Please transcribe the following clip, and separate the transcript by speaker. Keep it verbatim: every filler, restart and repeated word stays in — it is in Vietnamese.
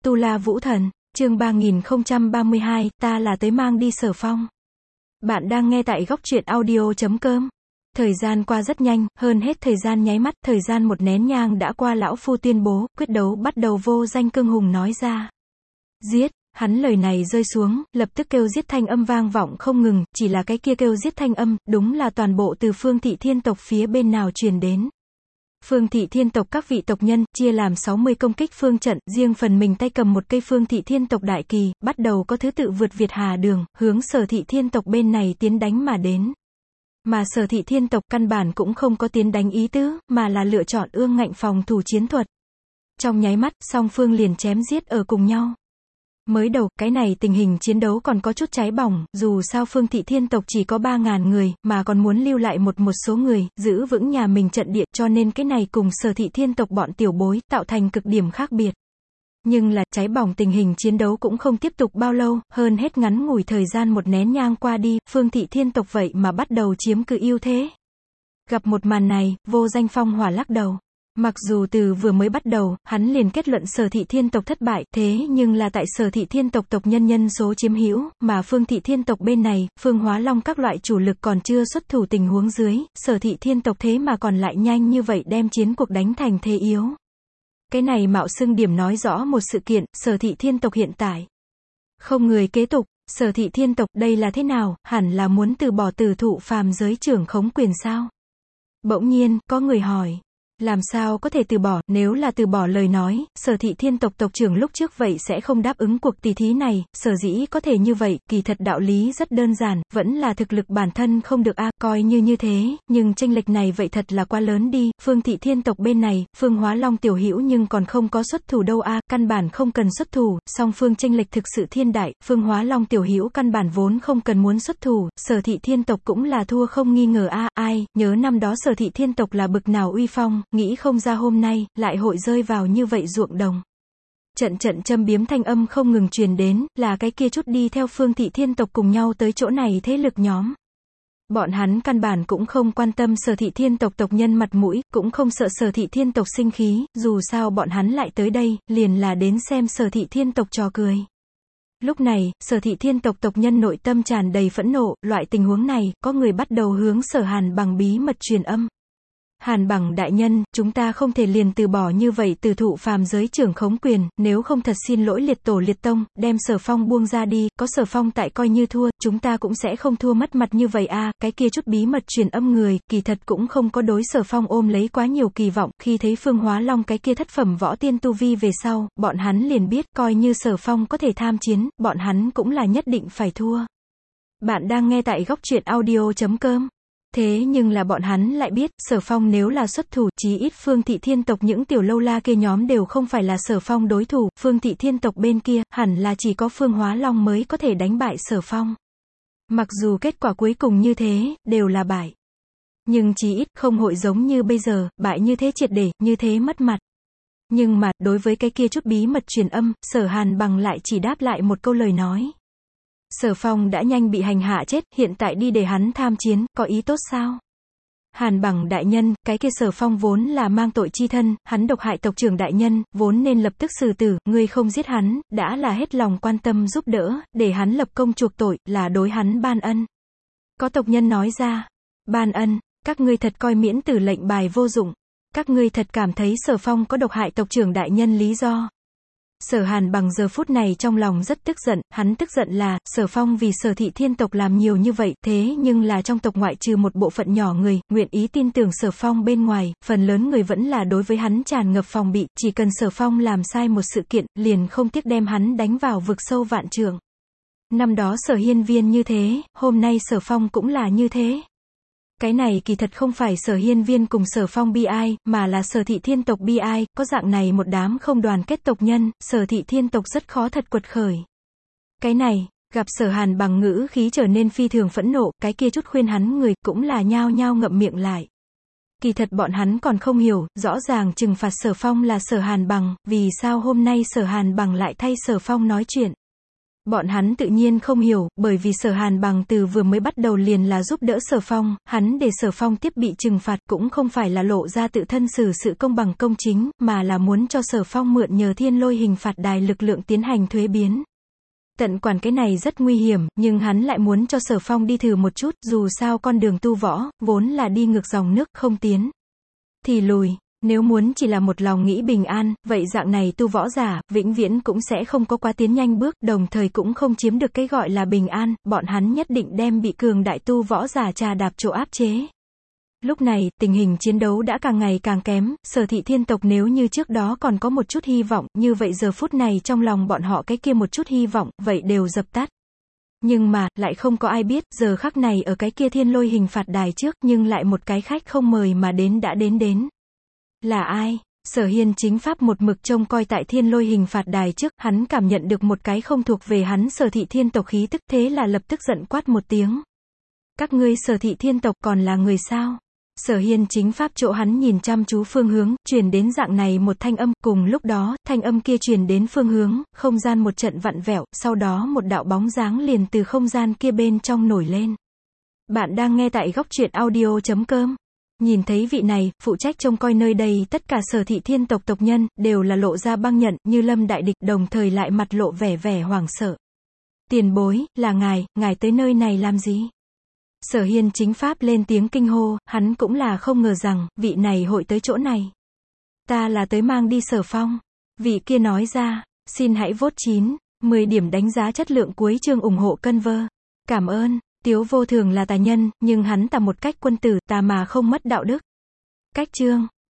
Speaker 1: Tu La Vũ Thần, chương ba nghìn không trăm ba mươi hai, ta là tới mang đi Sở Phong. Bạn đang nghe tại góc truyện audio chấm com. Thời gian qua rất nhanh, hơn hết thời gian nháy mắt, thời gian một nén nhang đã qua. Lão Phu tuyên bố, quyết đấu bắt đầu. Vô Danh Cương Hùng nói ra. Giết. Hắn lời này rơi xuống, lập tức kêu giết thanh âm vang vọng không ngừng, chỉ là cái kia kêu giết thanh âm, đúng là toàn bộ từ Phương Thị Thiên tộc phía bên nào truyền đến. Phương Thị Thiên tộc các vị tộc nhân, chia làm sáu mươi công kích phương trận, riêng phần mình tay cầm một cây Phương Thị Thiên tộc đại kỳ, bắt đầu có thứ tự vượt Việt Hà đường, hướng Sở Thị Thiên tộc bên này tiến đánh mà đến. Mà Sở Thị Thiên tộc căn bản cũng không có tiến đánh ý tứ, mà là lựa chọn ương ngạnh phòng thủ chiến thuật. Trong nháy mắt, song phương liền chém giết ở cùng nhau. Mới đầu, cái này tình hình chiến đấu còn có chút cháy bỏng, dù sao Phương Thị Thiên tộc chỉ có ba ngàn người, mà còn muốn lưu lại một một số người, giữ vững nhà mình trận địa, cho nên cái này cùng Sở Thị Thiên tộc bọn tiểu bối, tạo thành cực điểm khác biệt. Nhưng là, cháy bỏng tình hình chiến đấu cũng không tiếp tục bao lâu, hơn hết ngắn ngủi thời gian một nén nhang qua đi, Phương Thị Thiên tộc vậy mà bắt đầu chiếm cứ ưu thế. Gặp một màn này, Vô Danh Phong hỏa lắc đầu. Mặc dù từ vừa mới bắt đầu, hắn liền kết luận Sở Thị Thiên tộc thất bại, thế nhưng là tại Sở Thị Thiên tộc tộc nhân nhân số chiếm hữu, mà Phương Thị Thiên tộc bên này, Phương Hóa Long các loại chủ lực còn chưa xuất thủ tình huống dưới, Sở Thị Thiên tộc thế mà còn lại nhanh như vậy đem chiến cuộc đánh thành thế yếu. Cái này mạo xưng điểm nói rõ một sự kiện, Sở Thị Thiên tộc hiện tại không người kế tục. Sở Thị Thiên tộc đây là thế nào, hẳn là muốn từ bỏ tử thụ phàm giới trưởng khống quyền sao? Bỗng nhiên, có người hỏi. Làm sao có thể từ bỏ, nếu là từ bỏ lời nói, Sở Thị Thiên tộc tộc trưởng lúc trước vậy sẽ không đáp ứng cuộc tỷ thí này, sở dĩ có thể như vậy, kỳ thật đạo lý rất đơn giản, vẫn là thực lực bản thân không được a, à, coi như như thế, nhưng chênh lệch này vậy thật là quá lớn đi. Phương Thị Thiên tộc bên này, Phương Hóa Long tiểu hữu nhưng còn không có xuất thủ đâu a, à, căn bản không cần xuất thủ, song phương chênh lệch thực sự thiên đại, Phương Hóa Long tiểu hữu căn bản vốn không cần muốn xuất thủ, Sở Thị Thiên tộc cũng là thua không nghi ngờ a, à, ai, nhớ năm đó Sở Thị Thiên tộc là bực nào uy phong, nghĩ không ra hôm nay, lại hội rơi vào như vậy ruộng đồng. Trận trận châm biếm thanh âm không ngừng truyền đến, là cái kia chút đi theo Phương Thị Thiên tộc cùng nhau tới chỗ này thế lực nhóm. Bọn hắn căn bản cũng không quan tâm Sở Thị Thiên tộc tộc nhân mặt mũi, cũng không sợ Sở Thị Thiên tộc sinh khí, dù sao bọn hắn lại tới đây, liền là đến xem Sở Thị Thiên tộc trò cười. Lúc này, Sở Thị Thiên tộc tộc nhân nội tâm tràn đầy phẫn nộ, loại tình huống này, có người bắt đầu hướng Sở Hàn bằng bí mật truyền âm. Hàn Bằng đại nhân, chúng ta không thể liền từ bỏ như vậy từ thụ phàm giới trưởng khống quyền, nếu không thật xin lỗi liệt tổ liệt tông, đem Sở Phong buông ra đi, có Sở Phong tại coi như thua, chúng ta cũng sẽ không thua mất mặt như vậy a, à, cái kia chút bí mật truyền âm người, kỳ thật cũng không có đối Sở Phong ôm lấy quá nhiều kỳ vọng, khi thấy Phương Hóa Long cái kia thất phẩm võ tiên tu vi về sau, bọn hắn liền biết, coi như Sở Phong có thể tham chiến, bọn hắn cũng là nhất định phải thua. Bạn đang nghe tại góc truyện audio chấm com. Thế nhưng là bọn hắn lại biết, Sở Phong nếu là xuất thủ, chí ít Phương Thị Thiên tộc những tiểu lâu la kia nhóm đều không phải là Sở Phong đối thủ, Phương Thị Thiên tộc bên kia, hẳn là chỉ có Phương Hóa Long mới có thể đánh bại Sở Phong. Mặc dù kết quả cuối cùng như thế, đều là bại. Nhưng chí ít không hội giống như bây giờ, bại như thế triệt để, như thế mất mặt. Nhưng mà, đối với cái kia chút bí mật truyền âm, Sở Hàn bằng lại chỉ đáp lại một câu lời nói. Sở Phong đã nhanh bị hành hạ chết, hiện tại đi để hắn tham chiến, có ý tốt sao? Hàn Bằng đại nhân, cái kia Sở Phong vốn là mang tội chi thân, hắn độc hại tộc trưởng đại nhân, vốn nên lập tức xử tử, ngươi không giết hắn, đã là hết lòng quan tâm giúp đỡ, để hắn lập công chuộc tội, là đối hắn ban ân. Có tộc nhân nói ra, ban ân, các ngươi thật coi miễn tử lệnh bài vô dụng, các ngươi thật cảm thấy Sở Phong có độc hại tộc trưởng đại nhân lý do. Sở Hàn Bằng giờ phút này trong lòng rất tức giận, hắn tức giận là, Sở Phong vì Sở Thị Thiên tộc làm nhiều như vậy, thế nhưng là trong tộc ngoại trừ một bộ phận nhỏ người, nguyện ý tin tưởng Sở Phong bên ngoài, phần lớn người vẫn là đối với hắn tràn ngập phòng bị, chỉ cần Sở Phong làm sai một sự kiện, liền không tiếc đem hắn đánh vào vực sâu vạn trượng. Năm đó Sở Hiên Viên như thế, hôm nay Sở Phong cũng là như thế. Cái này kỳ thật không phải Sở Hiên Viên cùng Sở Phong bi ai, mà là Sở Thị Thiên tộc bi ai, có dạng này một đám không đoàn kết tộc nhân, Sở Thị Thiên tộc rất khó thật quật khởi. Cái này, gặp Sở Hàn bằng ngữ khí trở nên phi thường phẫn nộ, cái kia chút khuyên hắn người, cũng là nhao nhao ngậm miệng lại. Kỳ thật bọn hắn còn không hiểu, rõ ràng trừng phạt Sở Phong là Sở Hàn bằng, vì sao hôm nay Sở Hàn bằng lại thay Sở Phong nói chuyện. Bọn hắn tự nhiên không hiểu, bởi vì Sở Hàn bằng từ vừa mới bắt đầu liền là giúp đỡ Sở Phong, hắn để Sở Phong tiếp bị trừng phạt cũng không phải là lộ ra tự thân xử sự công bằng công chính, mà là muốn cho Sở Phong mượn nhờ thiên lôi hình phạt đài lực lượng tiến hành thuế biến. Tận quản cái này rất nguy hiểm, nhưng hắn lại muốn cho Sở Phong đi thử một chút, dù sao con đường tu võ, vốn là đi ngược dòng nước, không tiến thì lùi. Nếu muốn chỉ là một lòng nghĩ bình an, vậy dạng này tu võ giả, vĩnh viễn cũng sẽ không có quá tiến nhanh bước, đồng thời cũng không chiếm được cái gọi là bình an, bọn hắn nhất định đem bị cường đại tu võ giả trà đạp chỗ áp chế. Lúc này, tình hình chiến đấu đã càng ngày càng kém, Sở Thị Thiên tộc nếu như trước đó còn có một chút hy vọng, như vậy giờ phút này trong lòng bọn họ cái kia một chút hy vọng, vậy đều dập tắt. Nhưng mà, lại không có ai biết, giờ khắc này ở cái kia thiên lôi hình phạt đài trước, nhưng lại một cái khách không mời mà đến đã đến đến. Là ai? Sở Hiên chính pháp một mực trông coi tại thiên lôi hình phạt đài trước, hắn cảm nhận được một cái không thuộc về hắn Sở Thị Thiên tộc khí tức, thế là lập tức giận quát một tiếng. Các ngươi Sở Thị Thiên tộc còn là người sao? Sở Hiên chính pháp chỗ hắn nhìn chăm chú phương hướng, truyền đến dạng này một thanh âm, cùng lúc đó, thanh âm kia truyền đến phương hướng, không gian một trận vặn vẹo, sau đó một đạo bóng dáng liền từ không gian kia bên trong nổi lên. Bạn đang nghe tại góc truyện audio chấm com. Nhìn thấy vị này, phụ trách trông coi nơi đây tất cả Sở Thị Thiên tộc tộc nhân, đều là lộ ra băng nhận, như lâm đại địch, đồng thời lại mặt lộ vẻ vẻ hoảng sợ. Tiền bối, là ngài, ngài tới nơi này làm gì? Sở Hiên chính pháp lên tiếng kinh hô, hắn cũng là không ngờ rằng, vị này hội tới chỗ này. Ta là tới mang đi Sở Phong. Vị kia nói ra, xin hãy vote chín, mười điểm đánh giá chất lượng cuối chương ủng hộ cân vơ. Cảm ơn. Tiếu Vô Thường là tà nhân, nhưng hắn tà một cách quân tử, tà mà không mất đạo đức. Cách chương.